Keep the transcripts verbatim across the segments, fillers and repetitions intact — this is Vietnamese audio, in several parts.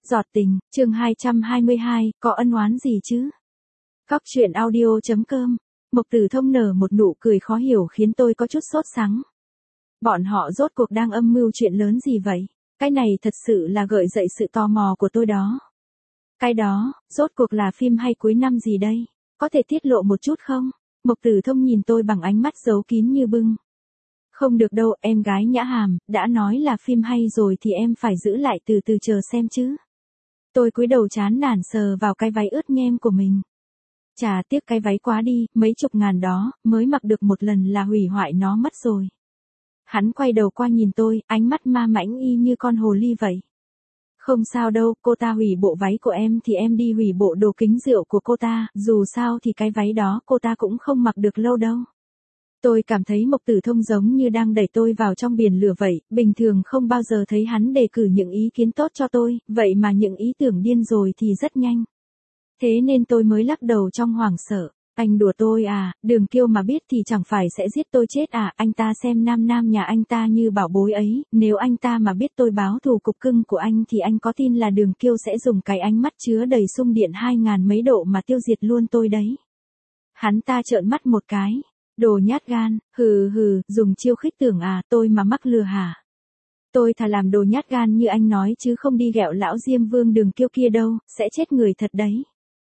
Giọt tình, chương hai trăm hai mươi hai, có ân oán gì chứ? Cóc truyện audio.com. Mộc Tử Thông nở một nụ cười khó hiểu khiến tôi có chút sốt sắng. Bọn họ rốt cuộc đang âm mưu chuyện lớn gì vậy? Cái này thật sự là gợi dậy sự tò mò của tôi đó. Cái đó, rốt cuộc là phim hay cuối năm gì đây? Có thể tiết lộ một chút không? Mộc Tử Thông nhìn tôi bằng ánh mắt giấu kín như bưng. Không được đâu, em gái Nhã Hàm, đã nói là phim hay rồi thì em phải giữ lại từ từ chờ xem chứ. Tôi cúi đầu chán nản sờ vào cái váy ướt nhem của mình. Chà tiếc cái váy quá đi, mấy chục ngàn đó, mới mặc được một lần là hủy hoại nó mất rồi. Hắn quay đầu qua nhìn tôi, ánh mắt ma mãnh y như con hồ ly vậy. Không sao đâu, cô ta hủy bộ váy của em thì em đi hủy bộ đồ kính rượu của cô ta, dù sao thì cái váy đó cô ta cũng không mặc được lâu đâu. Tôi cảm thấy Mộc Tử Thông giống như đang đẩy tôi vào trong biển lửa vậy, bình thường không bao giờ thấy hắn đề cử những ý kiến tốt cho tôi, vậy mà những ý tưởng điên rồi thì rất nhanh. Thế nên tôi mới lắc đầu trong hoảng sợ. Anh đùa tôi à, Đường Kiêu mà biết thì chẳng phải sẽ giết tôi chết à, anh ta xem nam nam nhà anh ta như bảo bối ấy, nếu anh ta mà biết tôi báo thù cục cưng của anh thì anh có tin là Đường Kiêu sẽ dùng cái ánh mắt chứa đầy xung điện hai ngàn mấy độ mà tiêu diệt luôn tôi đấy. Hắn ta trợn mắt một cái. Đồ nhát gan, hừ hừ, dùng chiêu khích tưởng à, tôi mà mắc lừa hả? Tôi thà làm đồ nhát gan như anh nói chứ không đi ghẹo lão Diêm Vương Đường Kiêu kia đâu, sẽ chết người thật đấy.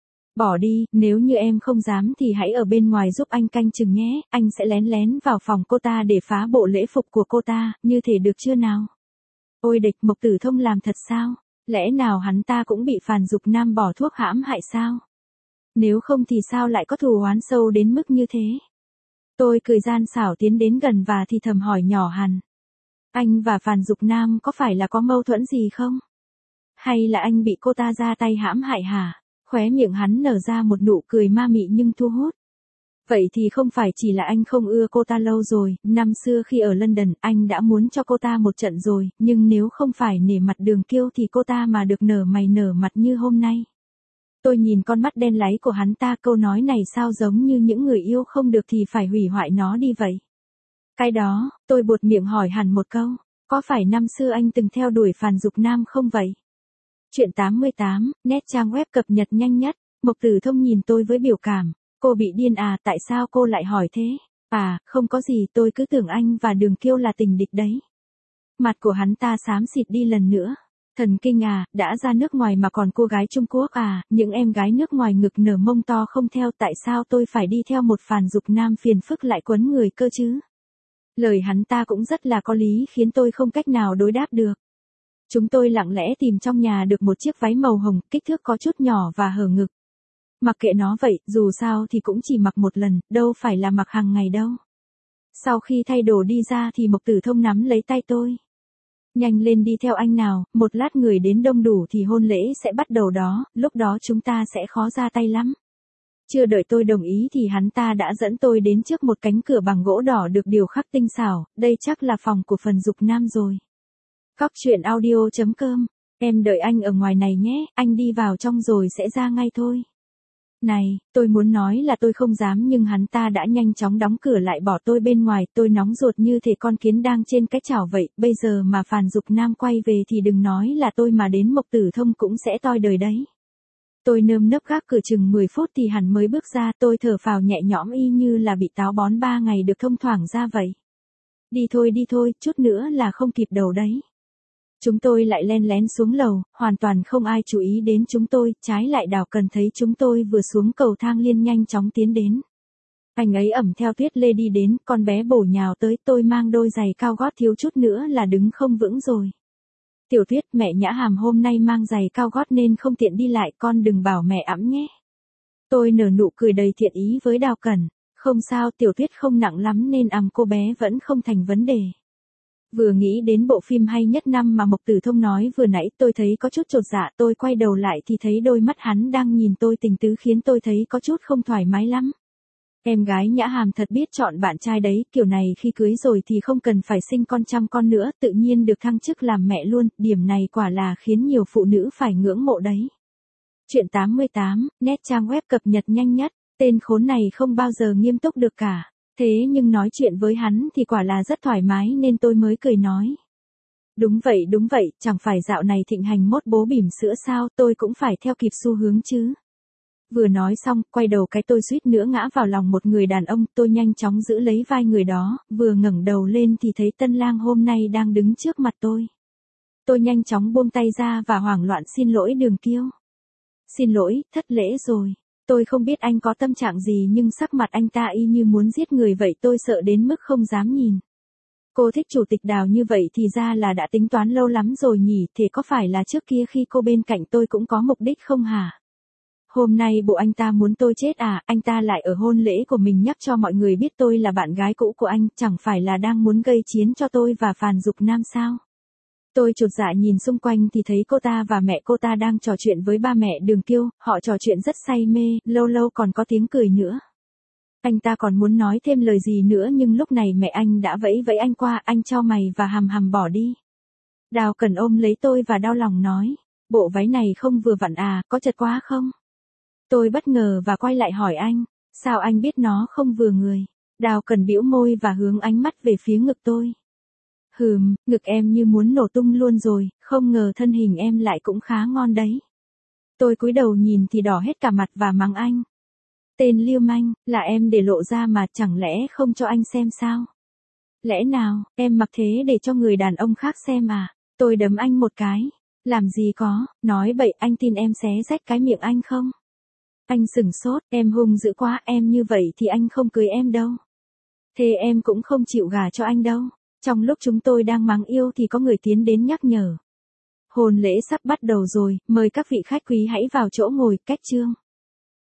Bỏ đi, nếu như em không dám thì hãy ở bên ngoài giúp anh canh chừng nhé, anh sẽ lén lén vào phòng cô ta để phá bộ lễ phục của cô ta, như thể được chưa nào? Ôi địch, Mộc Tử Thông làm thật sao? Lẽ nào hắn ta cũng bị Phàn Dục Nam bỏ thuốc hãm hại sao? Nếu không thì sao lại có thù oán sâu đến mức như thế? Tôi cười gian xảo tiến đến gần và thì thầm hỏi nhỏ hẳn. Anh và Phàn Dục Nam có phải là có mâu thuẫn gì không? Hay là anh bị cô ta ra tay hãm hại hả? Khóe miệng hắn nở ra một nụ cười ma mị nhưng thu hút. Vậy thì không phải chỉ là anh không ưa cô ta lâu rồi, năm xưa khi ở London anh đã muốn cho cô ta một trận rồi, nhưng nếu không phải nể mặt Đường Kiêu thì cô ta mà được nở mày nở mặt như hôm nay. Tôi nhìn con mắt đen láy của hắn ta, câu nói này sao giống như những người yêu không được thì phải hủy hoại nó đi vậy. Cái đó, tôi buột miệng hỏi hẳn một câu, có phải năm xưa anh từng theo đuổi Phàn Dục Nam không vậy? Chuyện tám mươi tám, nét trang web cập nhật nhanh nhất. Mộc Tử Thông nhìn tôi với biểu cảm, cô bị điên à, tại sao cô lại hỏi thế? À, không có gì, tôi cứ tưởng anh và Đường Kiêu là tình địch đấy. Mặt của hắn ta xám xịt đi lần nữa. Thần kinh à, đã ra nước ngoài mà còn cô gái Trung Quốc à, những em gái nước ngoài ngực nở mông to không theo, tại sao tôi phải đi theo một Phàn Dục Nam phiền phức lại quấn người cơ chứ? Lời hắn ta cũng rất là có lý khiến tôi không cách nào đối đáp được. Chúng tôi lặng lẽ tìm trong nhà được một chiếc váy màu hồng, kích thước có chút nhỏ và hở ngực. Mặc kệ nó vậy, dù sao thì cũng chỉ mặc một lần, đâu phải là mặc hàng ngày đâu. Sau khi thay đồ đi ra thì Mộc Tử Thông nắm lấy tay tôi. Nhanh lên đi theo anh nào, một lát người đến đông đủ thì hôn lễ sẽ bắt đầu đó, lúc đó chúng ta sẽ khó ra tay lắm. Chưa đợi tôi đồng ý thì hắn ta đã dẫn tôi đến trước một cánh cửa bằng gỗ đỏ được điều khắc tinh xảo, đây chắc là phòng của Phàn Dục Nam rồi. Cóc truyện audio.com, em đợi anh ở ngoài này nhé, anh đi vào trong rồi sẽ ra ngay thôi. Này, tôi muốn nói là tôi không dám nhưng hắn ta đã nhanh chóng đóng cửa lại bỏ tôi bên ngoài, tôi nóng ruột như thể con kiến đang trên cái chảo vậy, bây giờ mà Phàn Dục Nam quay về thì đừng nói là tôi mà đến Mộc Tử Thông cũng sẽ toi đời đấy. Tôi nơm nớp gác cửa chừng mười phút thì hắn mới bước ra, tôi thở phào nhẹ nhõm y như là bị táo bón ba ngày được thông thoảng ra vậy. Đi thôi đi thôi, chút nữa là không kịp đầu đấy. Chúng tôi lại len lén xuống lầu, hoàn toàn không ai chú ý đến chúng tôi, trái lại Đào Cần thấy chúng tôi vừa xuống cầu thang liền nhanh chóng tiến đến. Anh ấy ẩm theo Tuyết Lê đi đến, con bé bổ nhào tới, tôi mang đôi giày cao gót thiếu chút nữa là đứng không vững rồi. Tiểu Tuyết, mẹ Nhã Hàm hôm nay mang giày cao gót nên không tiện đi lại, con đừng bảo mẹ ẵm nhé. Tôi nở nụ cười đầy thiện ý với Đào Cần, không sao, Tiểu Tuyết không nặng lắm nên ẵm cô bé vẫn không thành vấn đề. Vừa nghĩ đến bộ phim hay nhất năm mà Mộc Tử Thông nói vừa nãy tôi thấy có chút chột dạ, tôi quay đầu lại thì thấy đôi mắt hắn đang nhìn tôi tình tứ khiến tôi thấy có chút không thoải mái lắm. Em gái Nhã Hàm thật biết chọn bạn trai đấy, kiểu này khi cưới rồi thì không cần phải sinh con chăm con nữa, tự nhiên được thăng chức làm mẹ luôn, điểm này quả là khiến nhiều phụ nữ phải ngưỡng mộ đấy. Chuyện tám mươi tám, nét trang web cập nhật nhanh nhất, tên khốn này không bao giờ nghiêm túc được cả. Thế nhưng nói chuyện với hắn thì quả là rất thoải mái nên tôi mới cười nói. Đúng vậy đúng vậy, chẳng phải dạo này thịnh hành mốt bố bỉm sữa sao, tôi cũng phải theo kịp xu hướng chứ. Vừa nói xong, quay đầu cái tôi suýt nữa ngã vào lòng một người đàn ông, tôi nhanh chóng giữ lấy vai người đó, vừa ngẩng đầu lên thì thấy tân lang hôm nay đang đứng trước mặt tôi. Tôi nhanh chóng buông tay ra và hoảng loạn xin lỗi Đường Kiêu. Xin lỗi, thất lễ rồi. Tôi không biết anh có tâm trạng gì nhưng sắc mặt anh ta y như muốn giết người vậy, tôi sợ đến mức không dám nhìn. Cô thích chủ tịch Đào như vậy thì ra là đã tính toán lâu lắm rồi nhỉ, thế có phải là trước kia khi cô bên cạnh tôi cũng có mục đích không hả? Hôm nay bộ anh ta muốn tôi chết à, anh ta lại ở hôn lễ của mình nhắc cho mọi người biết tôi là bạn gái cũ của anh, chẳng phải là đang muốn gây chiến cho tôi và Phàn Dục Nam sao? Tôi chột dạ nhìn xung quanh thì thấy cô ta và mẹ cô ta đang trò chuyện với ba mẹ Đường Kiêu, họ trò chuyện rất say mê, lâu lâu còn có tiếng cười nữa. Anh ta còn muốn nói thêm lời gì nữa nhưng lúc này mẹ anh đã vẫy vẫy anh qua, anh chau mày và hằm hằm bỏ đi. Đào Cần ôm lấy tôi và đau lòng nói, bộ váy này không vừa vặn à, có chật quá không? Tôi bất ngờ và quay lại hỏi anh, sao anh biết nó không vừa người? Đào Cần bĩu môi và hướng ánh mắt về phía ngực tôi. Hừm, ngực em như muốn nổ tung luôn rồi, không ngờ thân hình em lại cũng khá ngon đấy. Tôi cúi đầu nhìn thì đỏ hết cả mặt và mắng anh. Tên lưu manh, là em để lộ ra mà chẳng lẽ không cho anh xem sao? Lẽ nào, em mặc thế để cho người đàn ông khác xem à? Tôi đấm anh một cái. Làm gì có, nói bậy, anh tin em xé rách cái miệng anh không? Anh sửng sốt, em hung dữ quá, em như vậy thì anh không cưới em đâu. Thế em cũng không chịu gả cho anh đâu. Trong lúc chúng tôi đang mắng yêu thì có người tiến đến nhắc nhở. Hôn lễ sắp bắt đầu rồi, mời các vị khách quý hãy vào chỗ ngồi, cách chương.